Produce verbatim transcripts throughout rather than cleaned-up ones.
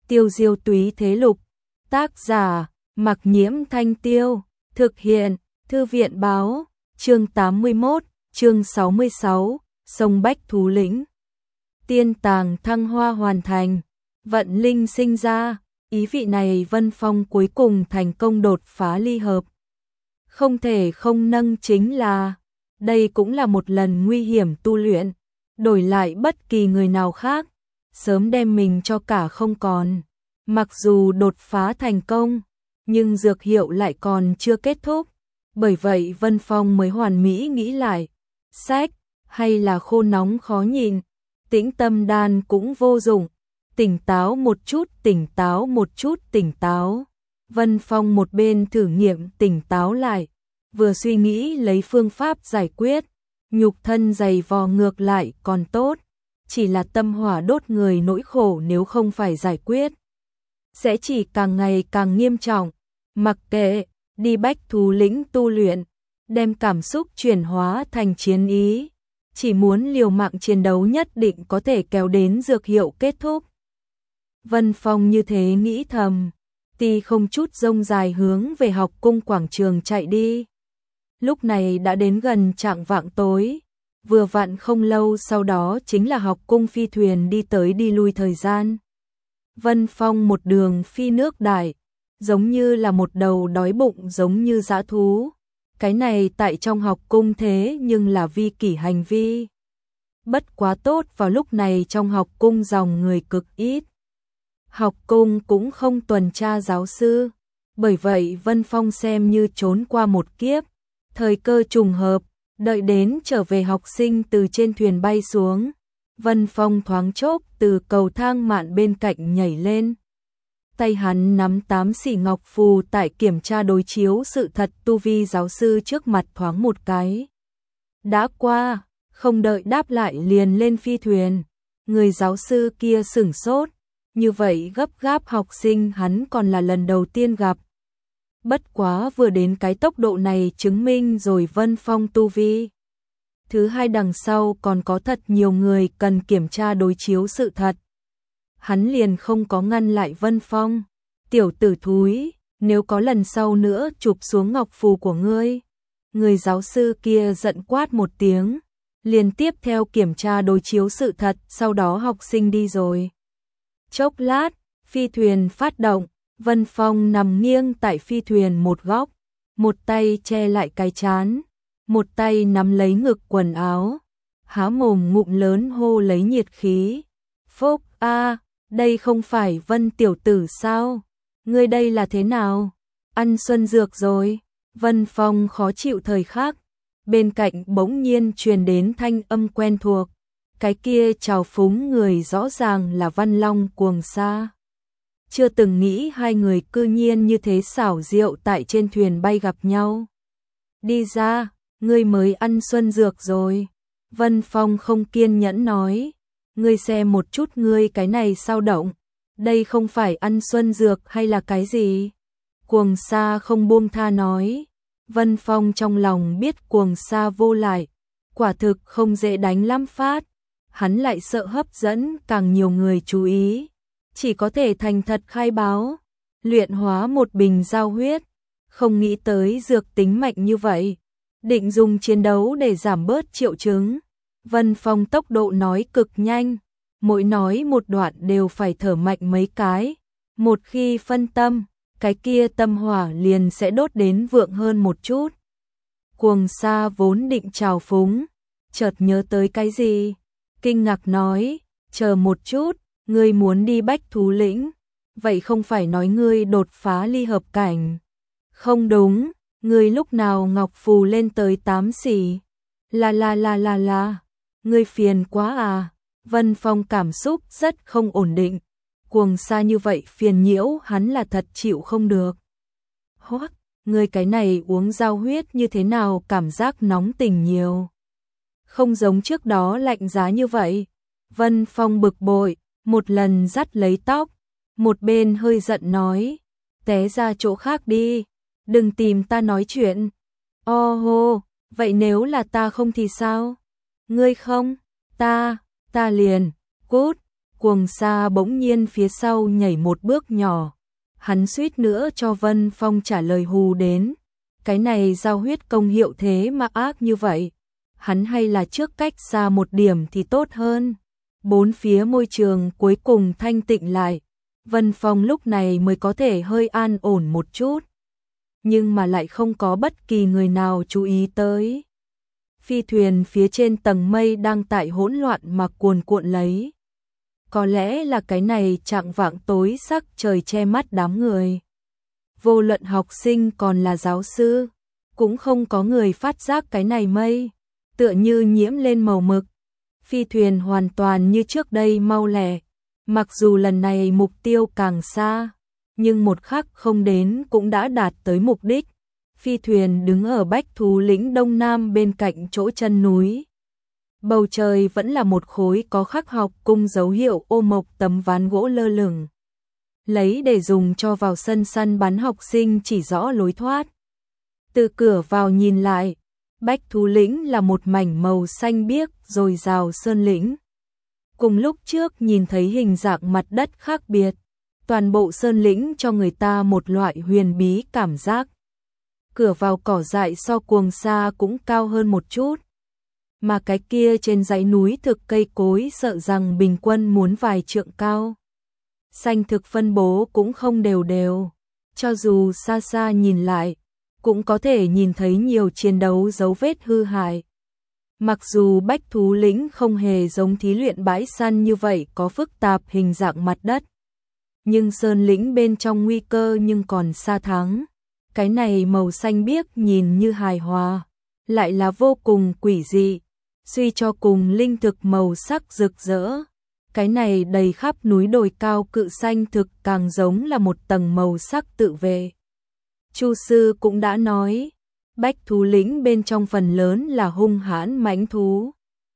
Tiêu diêu túy thế lục. Tác giả, Mặc Nhiễm Thanh Tiêu. Thực hiện, Thư viện báo. Chương tám mươi mốt, chương sáu mươi sáu, sông Bách Thú Lĩnh. Tiên tàng thăng hoa hoàn thành. Vận linh sinh ra. Ý vị này Vân Phong cuối cùng thành công đột phá ly hợp. Không thể không nâng chính là, đây cũng là một lần nguy hiểm tu luyện, đổi lại bất kỳ người nào khác, sớm đem mình cho cả không còn. Mặc dù đột phá thành công, nhưng dược hiệu lại còn chưa kết thúc, bởi vậy Vân Phong mới hoàn mỹ nghĩ lại, sách, hay là khô nóng khó nhịn, tĩnh tâm đan cũng vô dụng, tỉnh táo một chút, tỉnh táo một chút, tỉnh táo. Vân Phong một bên thử nghiệm tỉnh táo lại, vừa suy nghĩ lấy phương pháp giải quyết, nhục thân dày vò ngược lại còn tốt, chỉ là tâm hỏa đốt người nỗi khổ nếu không phải giải quyết, sẽ chỉ càng ngày càng nghiêm trọng. Mặc kệ, đi Bách Thú Lĩnh tu luyện, đem cảm xúc chuyển hóa thành chiến ý, chỉ muốn liều mạng chiến đấu nhất định có thể kéo đến dược hiệu kết thúc. Vân Phong như thế nghĩ thầm, ti không chút rông dài hướng về học cung quảng trường chạy đi. Lúc này đã đến gần chạng vạng tối, vừa vặn không lâu sau đó chính là học cung phi thuyền đi tới đi lui thời gian. Vân Phong một đường phi nước đại, giống như là một đầu đói bụng giống như dã thú. Cái này tại trong học cung thế nhưng là vi kỷ hành vi. Bất quá tốt vào lúc này trong học cung dòng người cực ít. Học cung cũng không tuần tra giáo sư, bởi vậy Vân Phong xem như trốn qua một kiếp. Thời cơ trùng hợp, đợi đến trở về học sinh từ trên thuyền bay xuống, Vân Phong thoáng chốc từ cầu thang mạn bên cạnh nhảy lên. Tay hắn nắm tám xỉ ngọc phù tại kiểm tra đối chiếu sự thật tu vi giáo sư trước mặt thoáng một cái. Đã qua, không đợi đáp lại liền lên phi thuyền. Người giáo sư kia sửng sốt, như vậy gấp gáp học sinh hắn còn là lần đầu tiên gặp. Bất quá vừa đến cái tốc độ này chứng minh rồi Vân Phong tu vi. Thứ hai đằng sau còn có thật nhiều người cần kiểm tra đối chiếu sự thật. Hắn liền không có ngăn lại Vân Phong. Tiểu tử thúi, nếu có lần sau nữa chụp xuống ngọc phù của ngươi. Người giáo sư kia giận quát một tiếng, liền tiếp theo kiểm tra đối chiếu sự thật, sau đó học sinh đi rồi. Chốc lát, phi thuyền phát động, Vân Phong nằm nghiêng tại phi thuyền một góc, một tay che lại cái trán, một tay nắm lấy ngực quần áo, há mồm ngụm lớn hô lấy nhiệt khí. Phốc a, đây không phải Vân tiểu tử sao? Ngươi đây là thế nào? Ăn xuân dược rồi. Vân Phong khó chịu thời khắc, bên cạnh bỗng nhiên truyền đến thanh âm quen thuộc. Cái kia trào phúng người rõ ràng là Văn Long Cuồng Sa. Chưa từng nghĩ hai người cư nhiên như thế xảo diệu tại trên thuyền bay gặp nhau. Đi ra, ngươi mới ăn xuân dược rồi. Vân Phong không kiên nhẫn nói. Ngươi xem một chút ngươi cái này sao động. Đây không phải ăn xuân dược hay là cái gì? Cuồng Sa không buông tha nói. Vân Phong trong lòng biết Cuồng Sa vô lại, quả thực không dễ đánh lắm phát. Hắn lại sợ hấp dẫn càng nhiều người chú ý, chỉ có thể thành thật khai báo, luyện hóa một bình giao huyết, không nghĩ tới dược tính mạnh như vậy, định dùng chiến đấu để giảm bớt triệu chứng. Vân Phong tốc độ nói cực nhanh, mỗi nói một đoạn đều phải thở mạnh mấy cái, một khi phân tâm, cái kia tâm hỏa liền sẽ đốt đến vượng hơn một chút. Cuồng Sa vốn định trào phúng, chợt nhớ tới cái gì, kinh ngạc nói, chờ một chút, ngươi muốn đi Bách Thú Lĩnh, vậy không phải nói ngươi đột phá ly hợp cảnh. Không đúng, ngươi lúc nào ngọc phù lên tới tám xỉ. La la la la la, ngươi phiền quá à. Vân Phong cảm xúc rất không ổn định, Cuồng Sa như vậy phiền nhiễu hắn là thật chịu không được. Hoắc, ngươi cái này uống giao huyết như thế nào cảm giác nóng tình nhiều. Không giống trước đó lạnh giá như vậy. Vân Phong bực bội, một lần dắt lấy tóc, một bên hơi giận nói, té ra chỗ khác đi, đừng tìm ta nói chuyện. Ô hô, vậy nếu là ta không thì sao? Ngươi không, ta, ta liền, cút, Cuồng Sa bỗng nhiên phía sau nhảy một bước nhỏ, hắn suýt nữa cho Vân Phong trả lời hù đến. Cái này giao huyết công hiệu thế mà ác như vậy, hắn hay là trước cách xa một điểm thì tốt hơn. Bốn phía môi trường cuối cùng thanh tịnh lại, Vân Phong lúc này mới có thể hơi an ổn một chút. Nhưng mà lại không có bất kỳ người nào chú ý tới. Phi thuyền phía trên tầng mây đang tại hỗn loạn mà cuồn cuộn lấy. Có lẽ là cái này chạng vạng tối sắc trời che mắt đám người. Vô luận học sinh còn là giáo sư, cũng không có người phát giác cái này mây, tựa như nhiễm lên màu mực. Phi thuyền hoàn toàn như trước đây mau lẹ, mặc dù lần này mục tiêu càng xa, nhưng một khắc không đến cũng đã đạt tới mục đích. Phi thuyền đứng ở bách thú lĩnh đông nam bên cạnh chỗ chân núi. Bầu trời vẫn là một khối có khắc học cung dấu hiệu ô mộc tấm ván gỗ lơ lửng, lấy để dùng cho vào sân săn bắn học sinh chỉ rõ lối thoát. Từ cửa vào nhìn lại, bách thú lĩnh là một mảnh màu xanh biếc dồi dào sơn lĩnh. Cùng lúc trước nhìn thấy hình dạng mặt đất khác biệt, toàn bộ sơn lĩnh cho người ta một loại huyền bí cảm giác. Cửa vào cỏ dại so Cuồng Sa cũng cao hơn một chút, mà cái kia trên dãy núi thực cây cối sợ rằng bình quân muốn vài trượng cao. Xanh thực phân bố cũng không đều đều, cho dù xa xa nhìn lại, cũng có thể nhìn thấy nhiều chiến đấu dấu vết hư hại. Mặc dù bách thú lĩnh không hề giống thí luyện bãi săn như vậy có phức tạp hình dạng mặt đất, nhưng sơn lĩnh bên trong nguy cơ nhưng còn xa thắng. Cái này màu xanh biếc nhìn như hài hòa, lại là vô cùng quỷ dị, suy cho cùng linh thực màu sắc rực rỡ. Cái này đầy khắp núi đồi cao cự xanh thực càng giống là một tầng màu sắc tự vệ. Chu sư cũng đã nói, bách thú lĩnh bên trong phần lớn là hung hãn mãnh thú,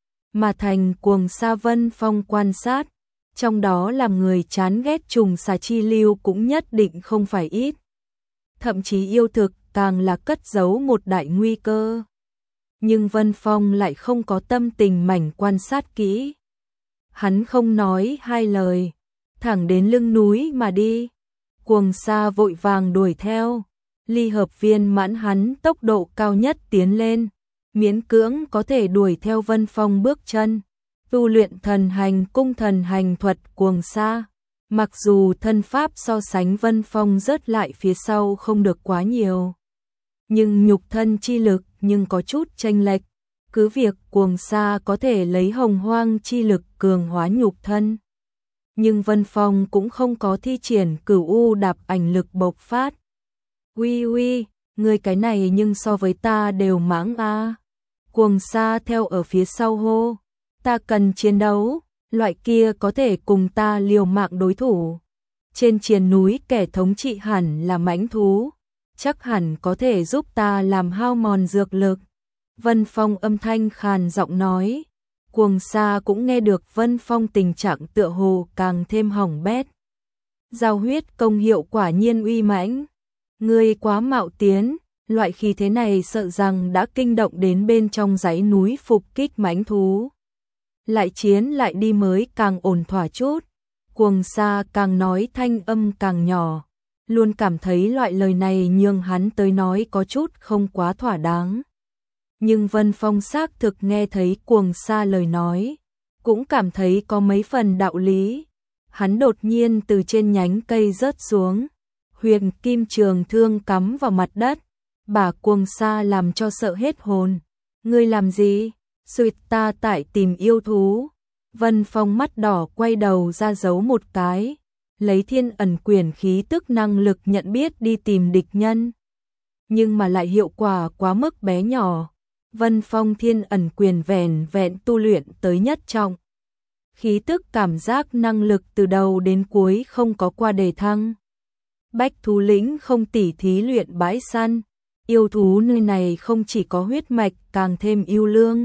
mà thành Cuồng Sa Vân Phong quan sát, trong đó làm người chán ghét trùng xà chi lưu cũng nhất định không phải ít. Thậm chí yêu thực càng là cất giấu một đại nguy cơ. Nhưng Vân Phong lại không có tâm tình mảnh quan sát kỹ. Hắn không nói hai lời, thẳng đến lưng núi mà đi. Cuồng Sa vội vàng đuổi theo, ly hợp viên mãn hắn tốc độ cao nhất tiến lên, miễn cưỡng có thể đuổi theo Vân Phong bước chân. Tu luyện thần hành cung thần hành thuật Cuồng Sa, mặc dù thân pháp so sánh Vân Phong rớt lại phía sau không được quá nhiều, nhưng nhục thân chi lực nhưng có chút chênh lệch. Cứ việc Cuồng Sa có thể lấy hồng hoang chi lực cường hóa nhục thân, nhưng Vân Phong cũng không có thi triển cửu u đạp ảnh lực bộc phát. Uy uy, người cái này nhưng so với ta đều mãng a. Cuồng Sa theo ở phía sau hô, ta cần chiến đấu, loại kia có thể cùng ta liều mạng đối thủ. Trên triền núi kẻ thống trị hẳn là mãnh thú, chắc hẳn có thể giúp ta làm hao mòn dược lực. Vân Phong âm thanh khàn giọng nói. Cuồng Sa cũng nghe được Vân Phong tình trạng tựa hồ càng thêm hỏng bét. Giao huyết công hiệu quả nhiên uy mãnh. Ngươi quá mạo tiến, loại khí thế này sợ rằng đã kinh động đến bên trong dãy núi phục kích mãnh thú. Lại chiến lại đi mới càng ổn thỏa chút. Cuồng Sa càng nói thanh âm càng nhỏ, luôn cảm thấy loại lời này nhường hắn tới nói có chút không quá thỏa đáng. Nhưng Vân Phong xác thực nghe thấy Cuồng Sa lời nói, cũng cảm thấy có mấy phần đạo lý. Hắn đột nhiên từ trên nhánh cây rớt xuống, huyền kim trường thương cắm vào mặt đất, bà Cuồng Sa làm cho sợ hết hồn. Ngươi làm gì? Suyệt ta tại tìm yêu thú. Vân Phong mắt đỏ quay đầu ra giấu một cái, lấy thiên ẩn quyền khí tức năng lực nhận biết đi tìm địch nhân. Nhưng mà lại hiệu quả quá mức bé nhỏ. Vân Phong thiên ẩn quyền vẻn vẹn tu luyện tới nhất trọng. Khí tức cảm giác năng lực từ đầu đến cuối không có qua đề thăng. Bách thú lĩnh không tỉ thí luyện bãi săn, yêu thú nơi này không chỉ có huyết mạch càng thêm yêu lương,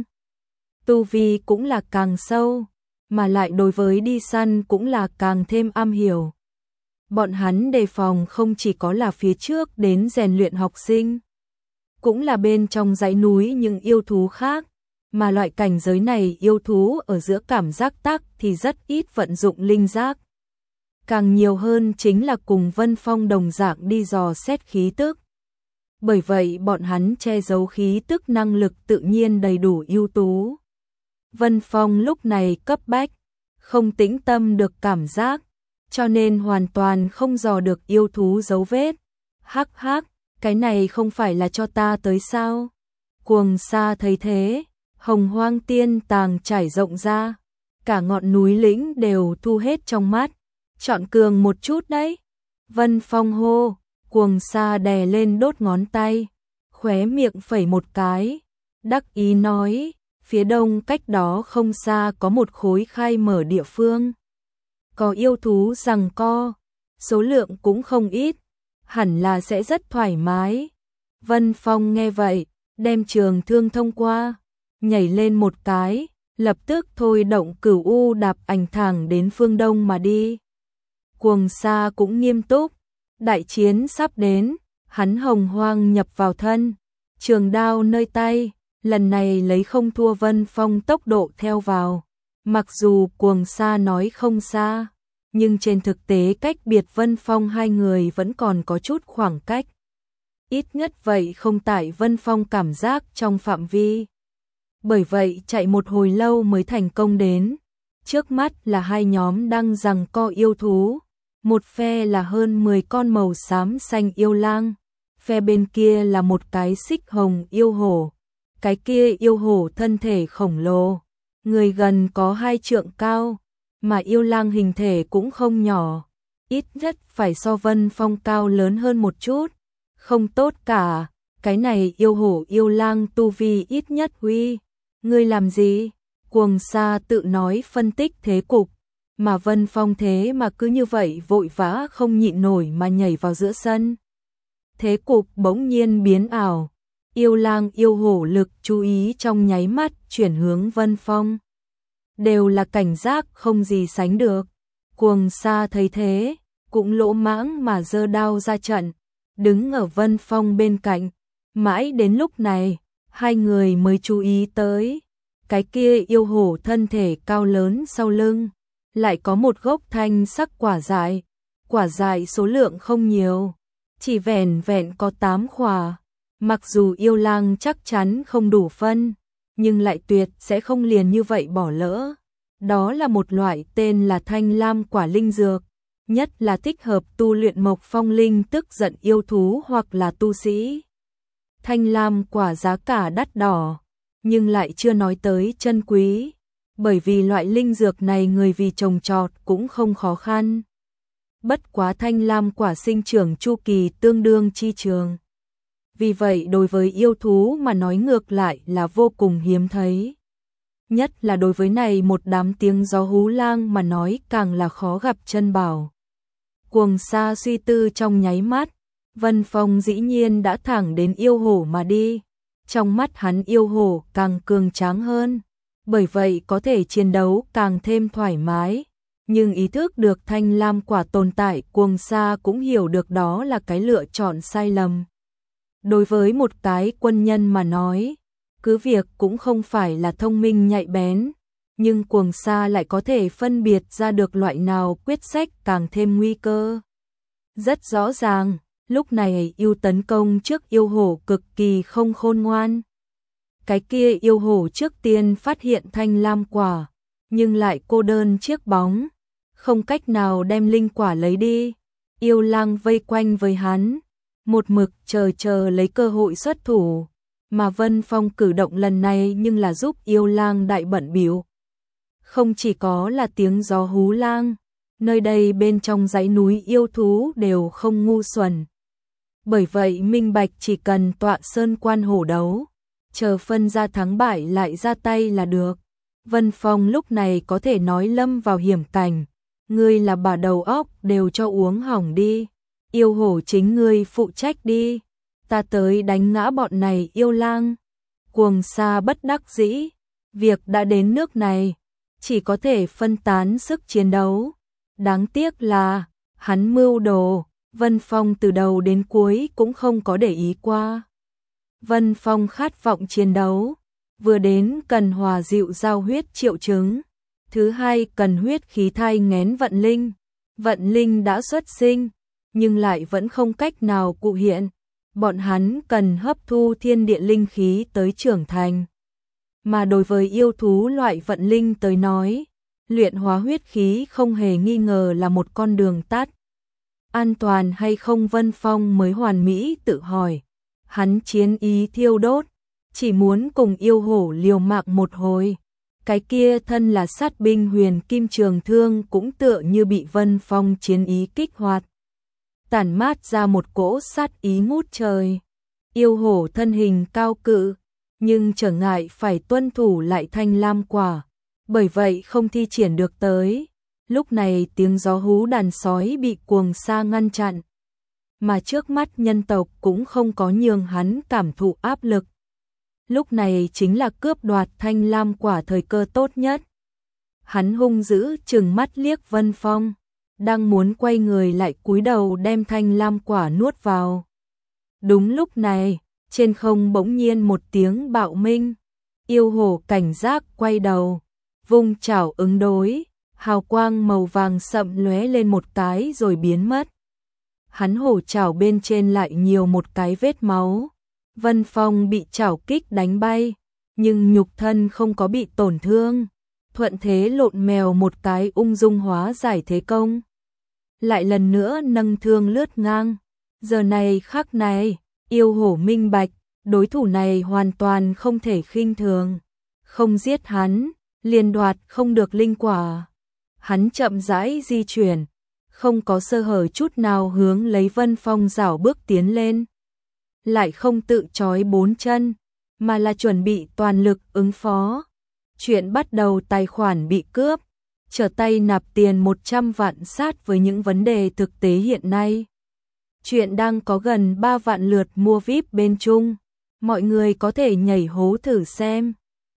tu vi cũng là càng sâu, mà lại đối với đi săn cũng là càng thêm am hiểu. Bọn hắn đề phòng không chỉ có là phía trước đến rèn luyện học sinh, cũng là bên trong dãy núi những yêu thú khác, mà loại cảnh giới này yêu thú ở giữa cảm giác tắc thì rất ít vận dụng linh giác. Càng nhiều hơn chính là cùng Vân Phong đồng dạng đi dò xét khí tức. Bởi vậy bọn hắn che giấu khí tức năng lực tự nhiên đầy đủ ưu tú. Vân Phong lúc này cấp bách, không tĩnh tâm được cảm giác, cho nên hoàn toàn không dò được yêu thú dấu vết. Hắc hắc, cái này không phải là cho ta tới sao? Cuồng Sa thấy thế, Hồng Hoang Tiên Tàng trải rộng ra, cả ngọn núi lĩnh đều thu hết trong mắt, chọn cường một chút đấy. Vân Phong hô, Cuồng Sa đè lên đốt ngón tay, khóe miệng phẩy một cái, đắc ý nói, phía đông cách đó không xa có một khối khai mở địa phương. Có yêu thú giằng co, số lượng cũng không ít, hẳn là sẽ rất thoải mái. Vân Phong nghe vậy, đem trường thương thông qua, nhảy lên một cái, lập tức thôi động Cửu U đạp ảnh thẳng đến phương đông mà đi. Cuồng Sa cũng nghiêm túc, đại chiến sắp đến, hắn hồng hoang nhập vào thân, trường đao nơi tay, lần này lấy không thua Vân Phong tốc độ theo vào. Mặc dù Cuồng Sa nói không xa, nhưng trên thực tế cách biệt Vân Phong hai người vẫn còn có chút khoảng cách. Ít nhất vậy không tại Vân Phong cảm giác trong phạm vi. Bởi vậy chạy một hồi lâu mới thành công đến. Trước mắt là hai nhóm đang giằng co yêu thú. Một phe là hơn mười con màu xám xanh yêu lang. Phe bên kia là một cái xích hồng yêu hổ. Cái kia yêu hổ thân thể khổng lồ, người gần có hai trượng cao, mà yêu lang hình thể cũng không nhỏ, ít nhất phải so Vân Phong cao lớn hơn một chút. Không tốt cả, cái này yêu hổ yêu lang tu vi ít nhất huy. Ngươi làm gì? Cuồng Sa tự nói phân tích thế cục, mà Vân Phong thế mà cứ như vậy vội vã không nhịn nổi mà nhảy vào giữa sân. Thế cục bỗng nhiên biến ảo. Yêu lang yêu hổ lực chú ý trong nháy mắt chuyển hướng Vân Phong. Đều là cảnh giác không gì sánh được. Cuồng Sa thấy thế, cũng lỗ mãng mà giơ đao ra trận, đứng ở Vân Phong bên cạnh. Mãi đến lúc này, hai người mới chú ý tới. Cái kia yêu hổ thân thể cao lớn sau lưng, lại có một gốc thanh sắc quả dại. Quả dại số lượng không nhiều, chỉ vẻn vẹn có tám quả. Mặc dù yêu lang chắc chắn không đủ phân, nhưng lại tuyệt sẽ không liền như vậy bỏ lỡ. Đó là một loại tên là thanh lam quả linh dược, nhất là thích hợp tu luyện mộc phong linh tức giận yêu thú hoặc là tu sĩ. Thanh lam quả giá cả đắt đỏ, nhưng lại chưa nói tới chân quý, bởi vì loại linh dược này người vì trồng trọt cũng không khó khăn. Bất quá thanh lam quả sinh trưởng chu kỳ tương đương chi trường. Vì vậy đối với yêu thú mà nói ngược lại là vô cùng hiếm thấy. Nhất là đối với này một đám tiếng gió hú lang mà nói càng là khó gặp chân bảo. Cuồng Sa suy tư trong nháy mắt, Vân Phong dĩ nhiên đã thẳng đến yêu hổ mà đi. Trong mắt hắn yêu hổ càng cường tráng hơn, bởi vậy có thể chiến đấu càng thêm thoải mái. Nhưng ý thức được thanh lam quả tồn tại, Cuồng Sa cũng hiểu được đó là cái lựa chọn sai lầm. Đối với một cái quân nhân mà nói, cứ việc cũng không phải là thông minh nhạy bén, nhưng Cuồng Sa lại có thể phân biệt ra được loại nào quyết sách càng thêm nguy cơ. Rất rõ ràng, lúc này yêu tấn công trước yêu hổ cực kỳ không khôn ngoan. Cái kia yêu hổ trước tiên phát hiện thanh lam quả, nhưng lại cô đơn chiếc bóng, không cách nào đem linh quả lấy đi. Yêu lang vây quanh với hắn, một mực chờ chờ lấy cơ hội xuất thủ, mà Vân Phong cử động lần này nhưng là giúp yêu lang đại bận bịu. Không chỉ có là tiếng gió hú lang, nơi đây bên trong dãy núi yêu thú đều không ngu xuẩn. Bởi vậy minh bạch chỉ cần tọa sơn quan hổ đấu, chờ phân ra thắng bại lại ra tay là được. Vân Phong lúc này có thể nói lâm vào hiểm cảnh, ngươi là bà đầu óc đều cho uống hỏng đi. Yêu hổ chính ngươi phụ trách đi, ta tới đánh ngã bọn này yêu lang. Cuồng Sa bất đắc dĩ, việc đã đến nước này, chỉ có thể phân tán sức chiến đấu. Đáng tiếc là, hắn mưu đồ, Vân Phong từ đầu đến cuối cũng không có để ý qua. Vân Phong khát vọng chiến đấu, vừa đến cần hòa dịu giao huyết triệu chứng, thứ hai cần huyết khí thai nghén vận linh. Vận linh đã xuất sinh, nhưng lại vẫn không cách nào cụ hiện, bọn hắn cần hấp thu thiên địa linh khí tới trưởng thành. Mà đối với yêu thú loại vận linh tới nói, luyện hóa huyết khí không hề nghi ngờ là một con đường tắt. An toàn hay không Vân Phong mới hoàn mỹ tự hỏi, hắn chiến ý thiêu đốt, chỉ muốn cùng yêu hổ liều mạng một hồi. Cái kia thân là sát binh Huyền Kim Trường Thương cũng tựa như bị Vân Phong chiến ý kích hoạt, tản mát ra một cỗ sát ý ngút trời. Yêu hổ thân hình cao cự, nhưng trở ngại phải tuân thủ lại thanh lam quả, bởi vậy không thi triển được tới. Lúc này tiếng gió hú đàn sói bị cuồng sa ngăn chặn, mà trước mắt nhân tộc cũng không có nhường hắn cảm thụ áp lực. Lúc này chính là cướp đoạt thanh lam quả thời cơ tốt nhất. Hắn hung dữ trừng mắt liếc Vân Phong, đang muốn quay người lại cúi đầu đem thanh lam quả nuốt vào. Đúng lúc này, trên không bỗng nhiên một tiếng bạo minh, yêu hổ cảnh giác quay đầu, vung chảo ứng đối, hào quang màu vàng sậm lóe lên một cái rồi biến mất. Hắn hổ chảo bên trên lại nhiều một cái vết máu. Vân Phong bị chảo kích đánh bay, nhưng nhục thân không có bị tổn thương, thuận thế lộn mèo một cái ung dung hóa giải thế công. Lại lần nữa nâng thương lướt ngang, giờ này khắc này, yêu hổ minh bạch, đối thủ này hoàn toàn không thể khinh thường, không giết hắn, liền đoạt không được linh quả. Hắn chậm rãi di chuyển, không có sơ hở chút nào hướng lấy Vân Phong rảo bước tiến lên. Lại không tự trói bốn chân, mà là chuẩn bị toàn lực ứng phó. Chuyện bắt đầu tài khoản bị cướp, trở tay nạp tiền một trăm vạn sát với những vấn đề thực tế hiện nay. Chuyện đang có gần ba vạn lượt mua vi ai pi bên Trung, mọi người có thể nhảy hố thử xem.